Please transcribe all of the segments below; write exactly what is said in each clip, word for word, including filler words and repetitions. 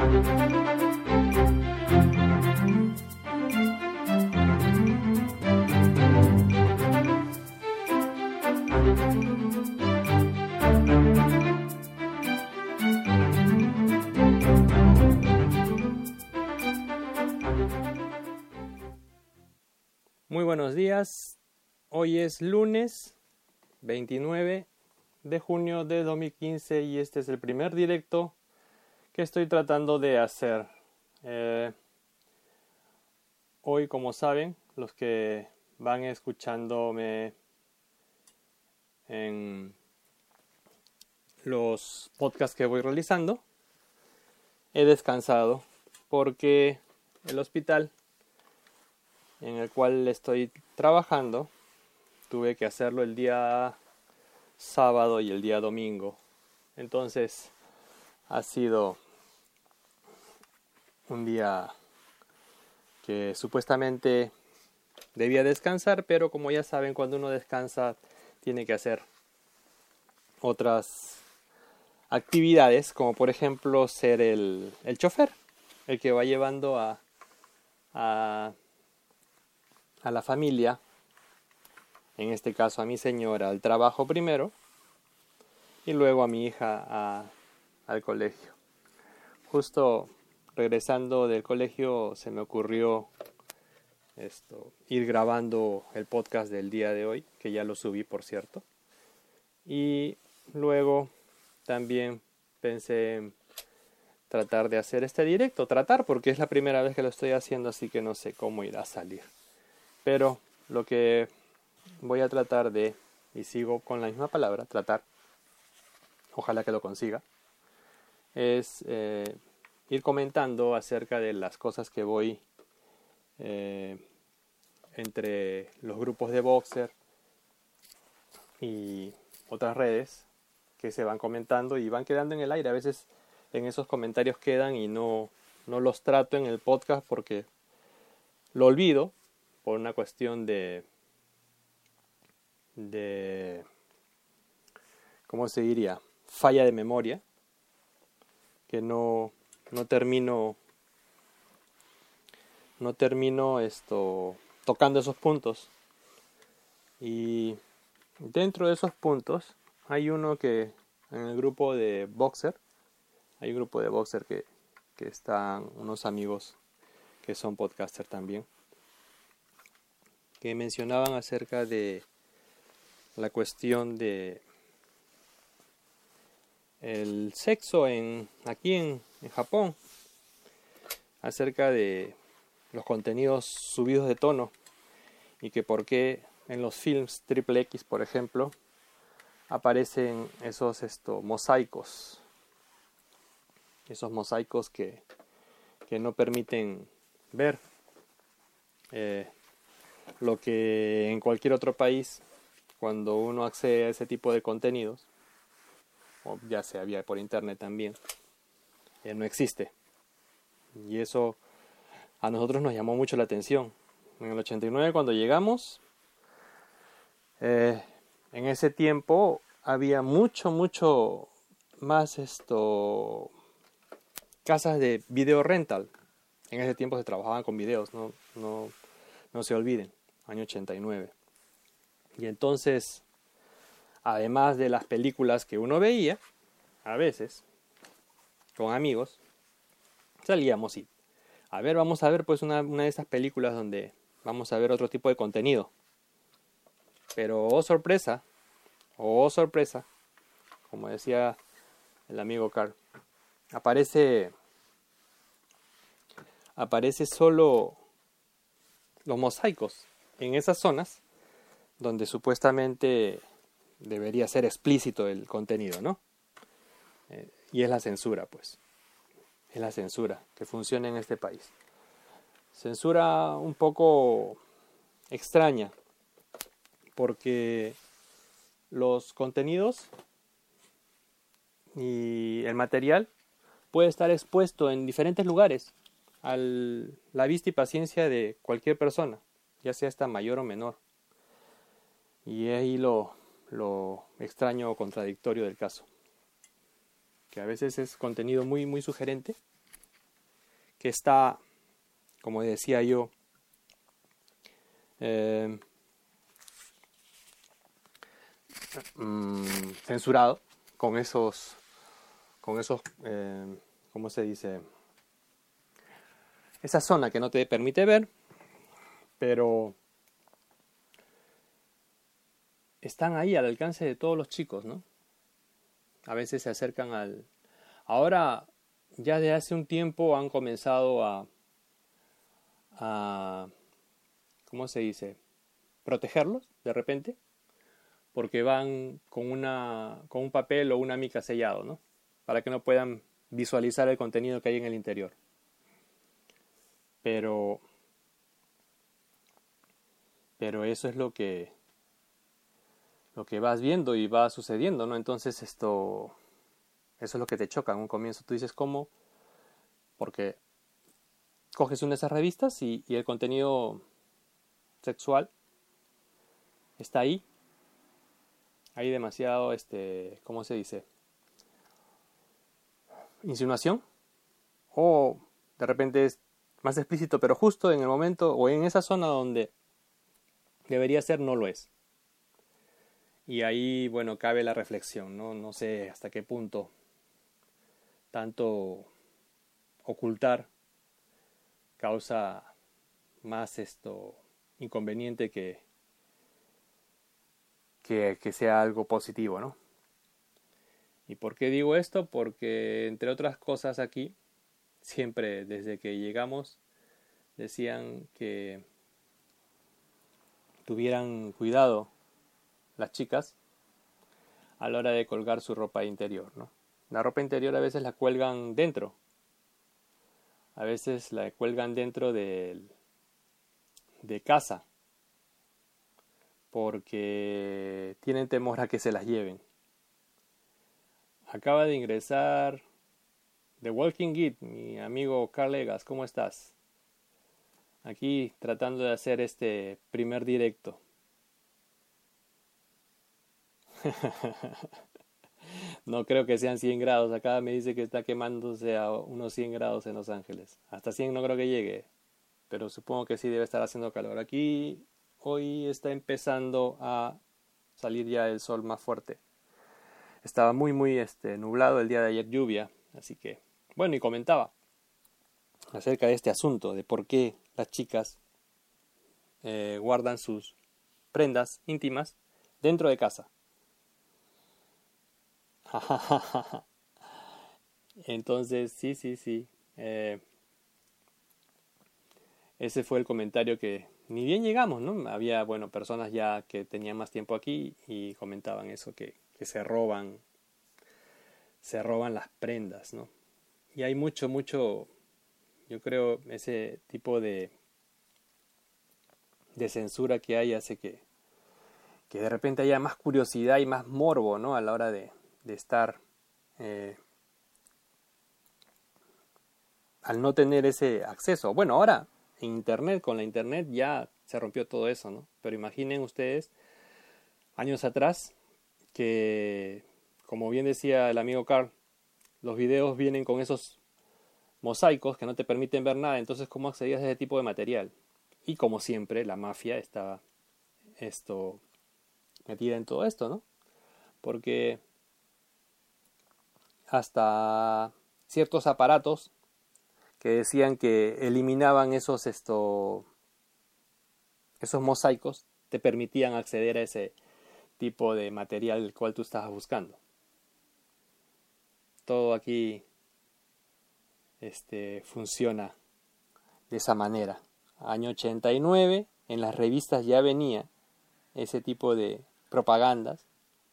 Muy buenos días, hoy es lunes veintinueve de junio de dos mil quince y este es el primer directo que estoy tratando de hacer. Eh, hoy, como saben, los que van escuchándome en los podcasts que voy realizando, he descansado porque el hospital en el cual estoy trabajando tuve que hacerlo el día sábado y el día domingo. Entonces ha sido un día que supuestamente debía descansar, pero como ya saben, cuando uno descansa tiene que hacer otras actividades, como por ejemplo ser el, el chofer, el que va llevando a, a, a la familia, en este caso a mi señora, al trabajo primero y luego a mi hija a, al colegio. Justo regresando del colegio se me ocurrió esto, ir grabando el podcast del día de hoy, que ya lo subí por cierto, y luego también pensé en tratar de hacer este directo, tratar porque es la primera vez que lo estoy haciendo, así que no sé cómo irá a salir, pero lo que voy a tratar de, y sigo con la misma palabra, tratar, ojalá que lo consiga, es eh, ir comentando acerca de las cosas que voy eh, entre los grupos de Boxer y otras redes que se van comentando y van quedando en el aire. A veces en esos comentarios quedan y no, no los trato en el podcast porque lo olvido por una cuestión de de ¿cómo se diría? Falla de memoria, que no, no termino no termino esto tocando esos puntos. Y dentro de esos puntos hay uno que en el grupo de Boxer, hay un grupo de Boxer que, que están unos amigos que son podcasters también, que mencionaban acerca de la cuestión de el sexo en aquí en, en Japón, acerca de los contenidos subidos de tono y que por qué en los films triple X, por ejemplo, aparecen esos esto, mosaicos, esos mosaicos que, que no permiten ver eh, lo que en cualquier otro país, cuando uno accede a ese tipo de contenidos, o ya sea vía por internet también, eh, no existe. Y eso a nosotros nos llamó mucho la atención. En el ochenta y nueve, cuando llegamos, eh, en ese tiempo había mucho, mucho más esto casas de video rental. En ese tiempo se trabajaban con videos, no, no, no se olviden, año ochenta y nueve. Y entonces, además de las películas que uno veía, a veces, con amigos, salíamos y, a ver, vamos a ver pues una, una de esas películas donde vamos a ver otro tipo de contenido. Pero, oh sorpresa, oh sorpresa, como decía el amigo Carl, aparece, aparece solo los mosaicos en esas zonas donde supuestamente debería ser explícito el contenido, ¿no? Eh, y es la censura, pues. Es la censura que funciona en este país. Censura un poco extraña, porque los contenidos y el material puede estar expuesto en diferentes lugares a la vista y paciencia de cualquier persona, ya sea esta mayor o menor. Y ahí lo, lo extraño o contradictorio del caso, que a veces es contenido muy, muy sugerente que está, como decía yo, eh, mm, censurado con esos, con esos, eh, ¿cómo se dice? Esa zona que no te permite ver, pero están ahí al alcance de todos los chicos, ¿no? A veces se acercan al... Ahora, ya de hace un tiempo han comenzado a, a ¿cómo se dice? Protegerlos de repente, porque van con una con un papel o una mica sellado, ¿no? Para que no puedan visualizar el contenido que hay en el interior. Pero pero eso es lo que lo que vas viendo y va sucediendo, ¿no? Entonces esto eso es lo que te choca en un comienzo. Tú dices, ¿cómo? Porque coges una de esas revistas y, y el contenido sexual está ahí. Hay demasiado, este, ¿cómo se dice? Insinuación. O de repente es más explícito, pero justo en el momento o en esa zona donde debería ser, no lo es. Y ahí, bueno, cabe la reflexión, ¿no? No sé hasta qué punto tanto ocultar causa más esto inconveniente que, que, que sea algo positivo, ¿no? ¿Y por qué digo esto? Porque, entre otras cosas, aquí, siempre desde que llegamos, decían que tuvieran cuidado las chicas a la hora de colgar su ropa interior, ¿no? La ropa interior a veces la cuelgan dentro, a veces la cuelgan dentro de, de casa, porque tienen temor a que se las lleven. Acaba de ingresar The Walking Dead, mi amigo Carl Egas, ¿cómo estás? Aquí tratando de hacer este primer directo. No creo que sean cien grados. Acá me dice que está quemándose a unos cien grados en Los Ángeles. Hasta cien no creo que llegue, pero supongo que sí debe estar haciendo calor. Aquí hoy está empezando a salir ya el sol más fuerte. Estaba muy muy este, nublado el día de ayer, lluvia, así que bueno, y comentaba acerca de este asunto de por qué las chicas eh, guardan sus prendas íntimas dentro de casa. Entonces, sí, sí, sí. Eh, ese fue el comentario que ni bien llegamos, ¿no? Había, bueno, personas ya que tenían más tiempo aquí y comentaban eso, que, que se roban, se roban las prendas, ¿no? Y hay mucho, mucho, yo creo, ese tipo de, de censura que hay hace que, que de repente haya más curiosidad y más morbo, ¿no? A la hora de, de estar... Eh, al no tener ese acceso. Bueno, ahora en internet, con la internet ya se rompió todo eso, ¿no? Pero imaginen ustedes, años atrás, que, como bien decía el amigo Carl, los videos vienen con esos mosaicos que no te permiten ver nada, entonces ¿cómo accedías a ese tipo de material? Y como siempre, la mafia estaba esto metida en todo esto, ¿no? Porque hasta ciertos aparatos que decían que eliminaban esos esto esos mosaicos, te permitían acceder a ese tipo de material el cual tú estabas buscando. Todo aquí este funciona de esa manera. Año ochenta y nueve, en las revistas ya venía ese tipo de propagandas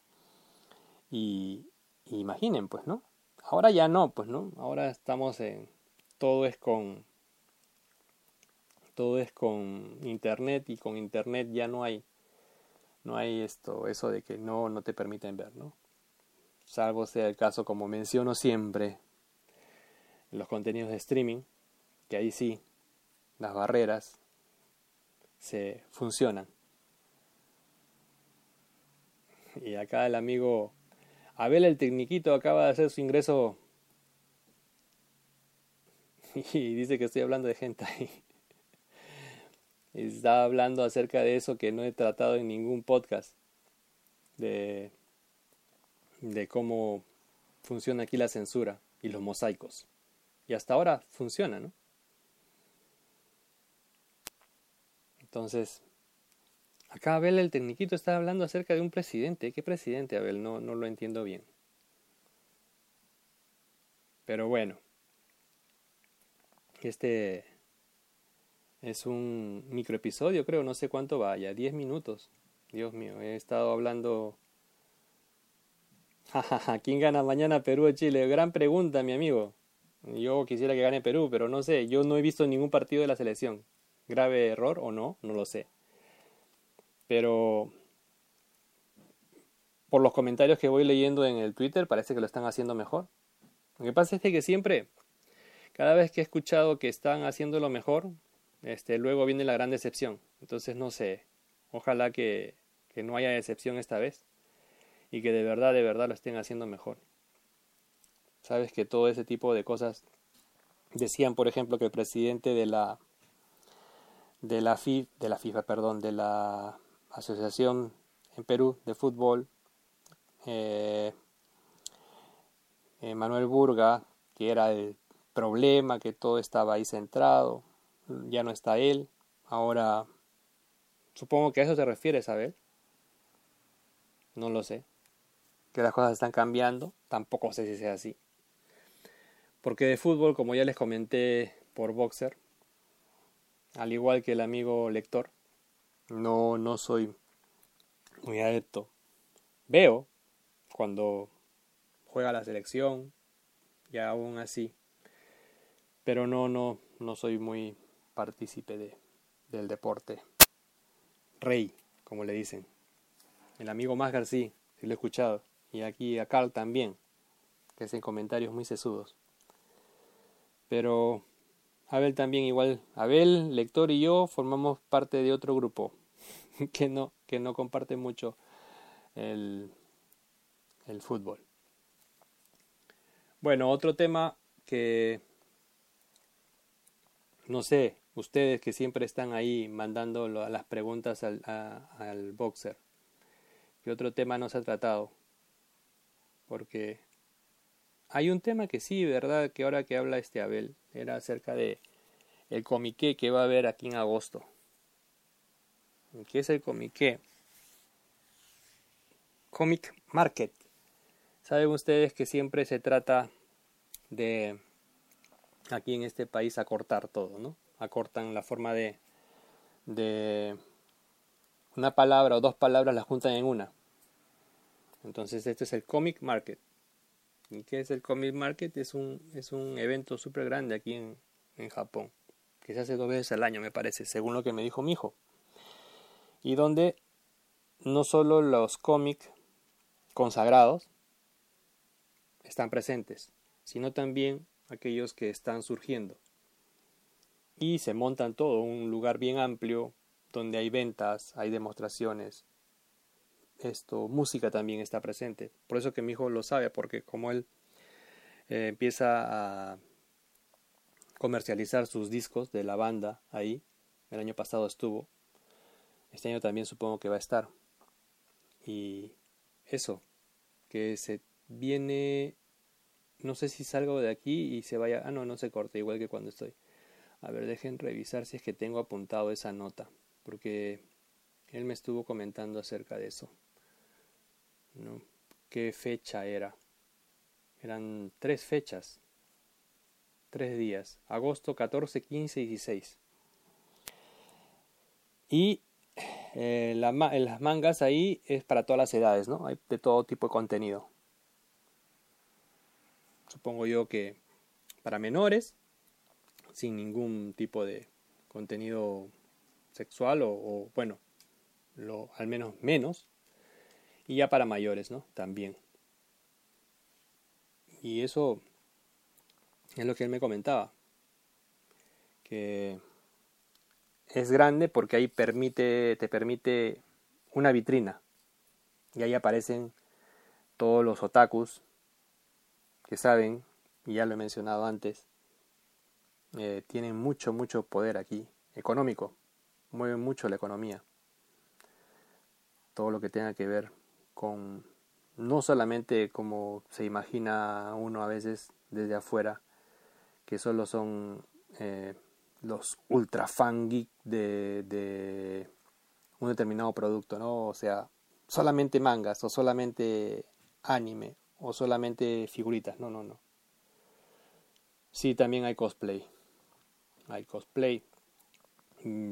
y, y imaginen, pues, ¿no? Ahora ya no, pues, ¿no? Ahora estamos en todo es con todo es con internet y con internet ya no hay no hay esto eso de que no no te permiten ver, ¿no? Salvo sea el caso, como menciono siempre, en los contenidos de streaming, que ahí sí las barreras se funcionan. Y acá el amigo Abel el Tecniquito acaba de hacer su ingreso y dice que estoy hablando de hentai. Y estaba hablando acerca de eso que no he tratado en ningún podcast, de, de cómo funciona aquí la censura y los mosaicos. Y hasta ahora funciona, ¿no? Entonces, acá Abel el tecniquito está hablando acerca de un presidente. ¿Qué presidente, Abel? No, no lo entiendo bien. Pero bueno, este es un microepisodio, creo, no sé cuánto vaya, diez minutos. Dios mío, he estado hablando... ¿Quién gana mañana Perú o Chile? Gran pregunta, mi amigo. Yo quisiera que gane Perú, pero no sé, yo no he visto ningún partido de la selección. ¿Grave error o no? No lo sé. Pero por los comentarios que voy leyendo en el Twitter parece que lo están haciendo mejor. Lo que pasa es que siempre, cada vez que he escuchado que están haciendo lo mejor, este, luego viene la gran decepción. Entonces no sé, ojalá que, que no haya decepción esta vez y que de verdad, de verdad lo estén haciendo mejor. Sabes que todo ese tipo de cosas, decían por ejemplo que el presidente de la de la FIFA, de la FIFA, perdón, de la Asociación en Perú de Fútbol, eh, eh, Manuel Burga, que era el problema, que todo estaba ahí centrado, ya no está él, ahora supongo que a eso se refiere, ¿sabes? No lo sé, que las cosas están cambiando, tampoco sé si sea así, porque de fútbol, como ya les comenté por Boxer, al igual que el amigo lector, no, no soy muy adepto. Veo cuando juega la selección y aún así, pero no, no, no soy muy partícipe de, del deporte. Rey, como le dicen. El amigo más García, si lo he escuchado. Y aquí a Carl también, que hacen comentarios muy sesudos. Pero Abel también igual. Abel, lector y yo formamos parte de otro grupo que no, que no comparte mucho el, el fútbol. Bueno, otro tema que no sé, ustedes que siempre están ahí mandando las preguntas al, a, al Boxer, ¿qué otro tema no se ha tratado? Porque hay un tema que sí, ¿verdad? Que ahora que habla este Abel, era acerca de el comiqué que va a haber aquí en agosto. ¿Qué es el comiqué? Comic Market. Saben ustedes que siempre se trata de aquí en este país acortar todo, ¿no? Acortan la forma de, de una palabra o dos palabras las juntan en una. Entonces este es el Comic Market. ¿Y qué es el Comic Market? Es un, es un evento súper grande aquí en, en Japón, que se hace dos veces al año, me parece, según lo que me dijo mi hijo. Y donde no solo los cómics consagrados están presentes, sino también aquellos que están surgiendo. Y se montan todo, un lugar bien amplio, donde hay ventas, hay demostraciones. Esto, música también está presente. Por eso que mi hijo lo sabe, porque como él eh, empieza a comercializar sus discos de la banda ahí, el año pasado estuvo, este año también supongo que va a estar. Y eso, que se viene, no sé si salgo de aquí y se vaya, ah no, no se corta, igual que cuando estoy. A ver, dejen revisar si es que tengo apuntado esa nota, porque él me estuvo comentando acerca de eso, ¿no? ¿Qué fecha era? Eran tres fechas, tres días, agosto catorce, quince y dieciséis. Y eh, la, las mangas ahí es para todas las edades, ¿no? Hay de todo tipo de contenido. Supongo yo que para menores, sin ningún tipo de contenido sexual o, o bueno, lo, al menos menos. Y ya para mayores, ¿no? También. Y eso es lo que él me comentaba. Que es grande porque ahí permite, te permite una vitrina. Y ahí aparecen todos los otakus que saben, y ya lo he mencionado antes, eh, tienen mucho, mucho poder aquí, económico, mueven mucho la economía. Todo lo que tenga que ver con, no solamente como se imagina uno a veces desde afuera, que solo son eh, los ultra fan geek de, de un determinado producto, ¿no? O sea, solamente mangas o solamente anime o solamente figuritas, no, no, no. Sí, también hay cosplay. Hay cosplay. Mm.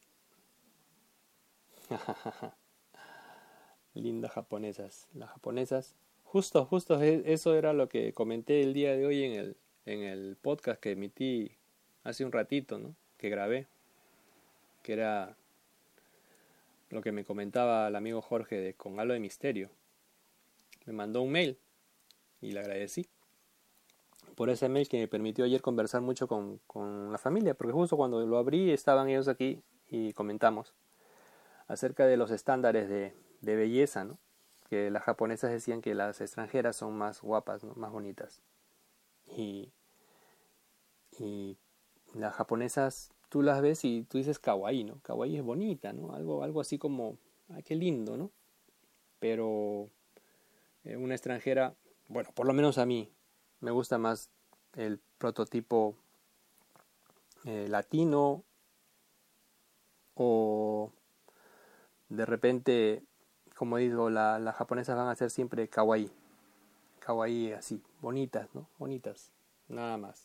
Lindas japonesas. Las japonesas. Justo, justo eso era lo que comenté el día de hoy en el, en el podcast que emití hace un ratito, ¿no? Que grabé. Que era lo que me comentaba el amigo Jorge de Con Halo de Misterio. Me mandó un mail y le agradecí por ese mail que me permitió ayer conversar mucho con, con la familia, porque justo cuando lo abrí estaban ellos aquí y comentamos acerca de los estándares de, de belleza, ¿no? Que las japonesas decían que las extranjeras son más guapas, ¿no? Más bonitas. Y, y las japonesas tú las ves y tú dices kawaii, ¿no? Kawaii es bonita, ¿no? Algo, algo así como, ay, qué lindo, ¿no? Pero eh, una extranjera, bueno, por lo menos a mí, me gusta más el prototipo eh, latino o de repente, como digo, la, las japonesas van a ser siempre kawaii. Kawaii así, bonitas, ¿no? Bonitas, nada más.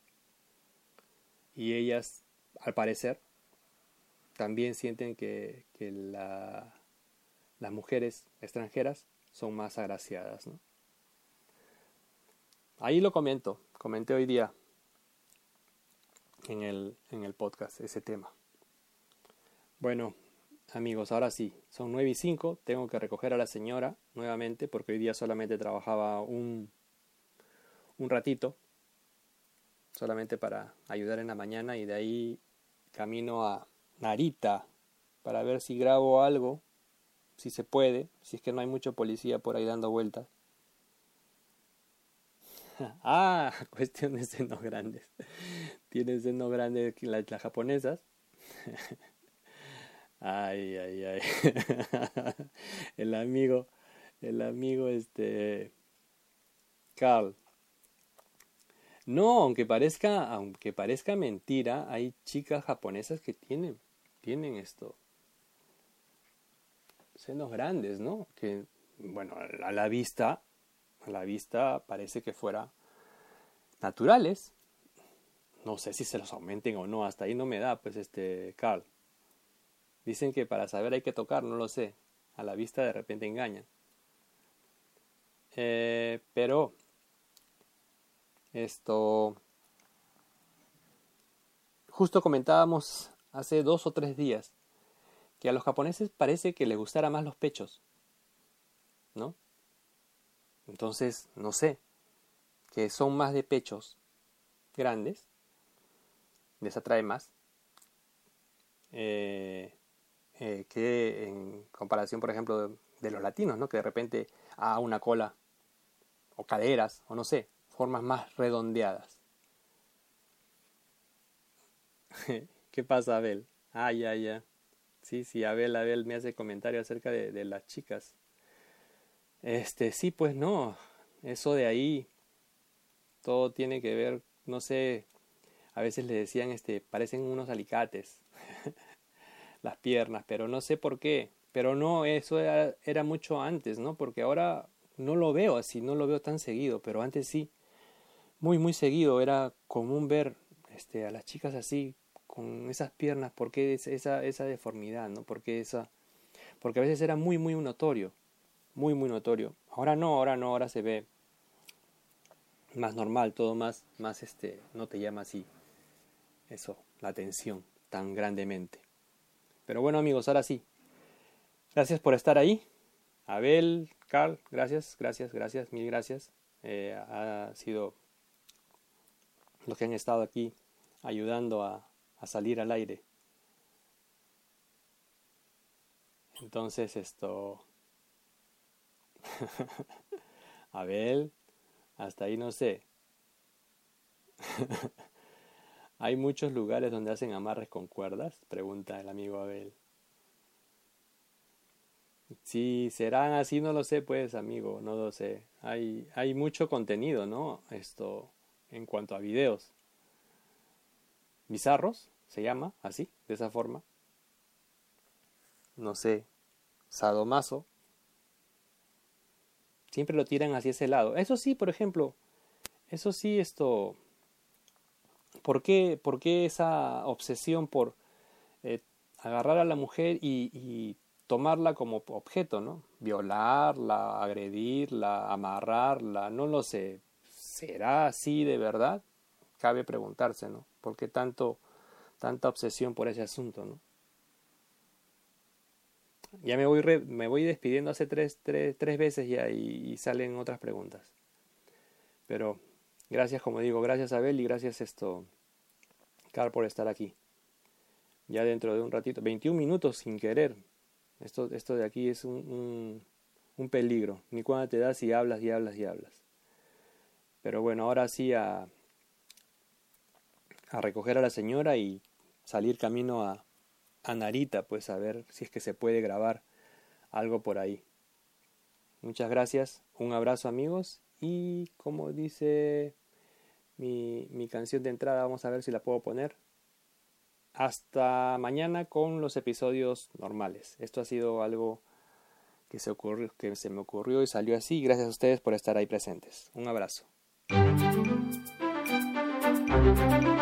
Y ellas, al parecer, también sienten que, que la, las mujeres extranjeras son más agraciadas, ¿no? Ahí lo comento, comenté hoy día en el, en el podcast ese tema. Bueno, amigos, ahora sí, son nueve y cinco, tengo que recoger a la señora nuevamente porque hoy día solamente trabajaba un, un ratito, solamente para ayudar en la mañana y de ahí camino a Narita para ver si grabo algo, si se puede, si es que no hay mucho policía por ahí dando vueltas. Ah, cuestión de senos grandes. Tienen senos grandes las, las japonesas. Ay, ay, ay. El amigo, el amigo este Carl. No, aunque parezca, aunque parezca mentira, hay chicas japonesas que tienen, tienen esto, senos grandes, ¿no? Que, bueno, a la vista, a la vista parece que fuera naturales. No sé si se los aumenten o no, hasta ahí no me da, pues este Carl. Dicen que para saber hay que tocar, no lo sé. A la vista de repente engañan. Eh, pero esto, justo comentábamos hace dos o tres días que a los japoneses parece que les gustara más los pechos, ¿no? Entonces, no sé, que son más de pechos grandes, les atrae más, eh, eh, que en comparación, por ejemplo, de, de los latinos, ¿no? Que de repente, ah, una cola, o caderas, o no sé, formas más redondeadas. ¿Qué pasa, Abel? Ah, ya, ya. Sí, sí, Abel, Abel me hace comentario acerca de, de las chicas. Este, sí, pues no, eso de ahí, todo tiene que ver, no sé, a veces le decían, este, parecen unos alicates, las piernas, pero no sé por qué. Pero no, eso era, era mucho antes, ¿no? Porque ahora no lo veo así, no lo veo tan seguido, pero antes sí, muy, muy seguido, era común ver este, a las chicas así, con esas piernas, ¿por qué esa, esa deformidad, ¿no? Porque esa, porque a veces era muy, muy notorio, muy, muy notorio. Ahora no, ahora no, ahora se ve más normal, todo más, más este, no te llama así, eso, la atención tan grandemente. Pero bueno, amigos, ahora sí, gracias por estar ahí. Abel, Carl, gracias, gracias, gracias, mil gracias. Eh, ha sido los que han estado aquí ayudando a, a salir al aire. Entonces esto, Abel, hasta ahí no sé. ¿Hay muchos lugares donde hacen amarres con cuerdas? Pregunta el amigo Abel. Si serán así, no lo sé, pues, amigo, no lo sé. Hay, hay mucho contenido, ¿no? Esto, en cuanto a videos. Bizarros, se llama, así, de esa forma. No sé, sadomaso. Siempre lo tiran hacia ese lado. Eso sí, por ejemplo, eso sí, esto... ¿Por qué, por qué esa obsesión por eh, agarrar a la mujer y, y tomarla como objeto, ¿no? Violarla, agredirla, amarrarla, no lo sé. ¿Será así de verdad? Cabe preguntarse, ¿no? ¿Por qué tanto, tanta obsesión por ese asunto, ¿no? Ya me voy, re, me voy despidiendo hace tres, tres, tres veces ya y, y salen otras preguntas. Pero gracias, como digo, gracias Abel y gracias esto, Carl, por estar aquí. Ya dentro de un ratito, veintiún minutos sin querer. Esto, esto de aquí es un, un, un peligro. Ni cuando te das y hablas y hablas y hablas. Pero bueno, ahora sí a, a recoger a la señora y salir camino a, a Narita, pues a ver si es que se puede grabar algo por ahí. Muchas gracias, un abrazo amigos y como dice mi, mi canción de entrada, vamos a ver si la puedo poner. Hasta mañana con los episodios normales. Esto ha sido algo que se, ocurrió, que se me ocurrió y salió así. Gracias a ustedes por estar ahí presentes. Un abrazo.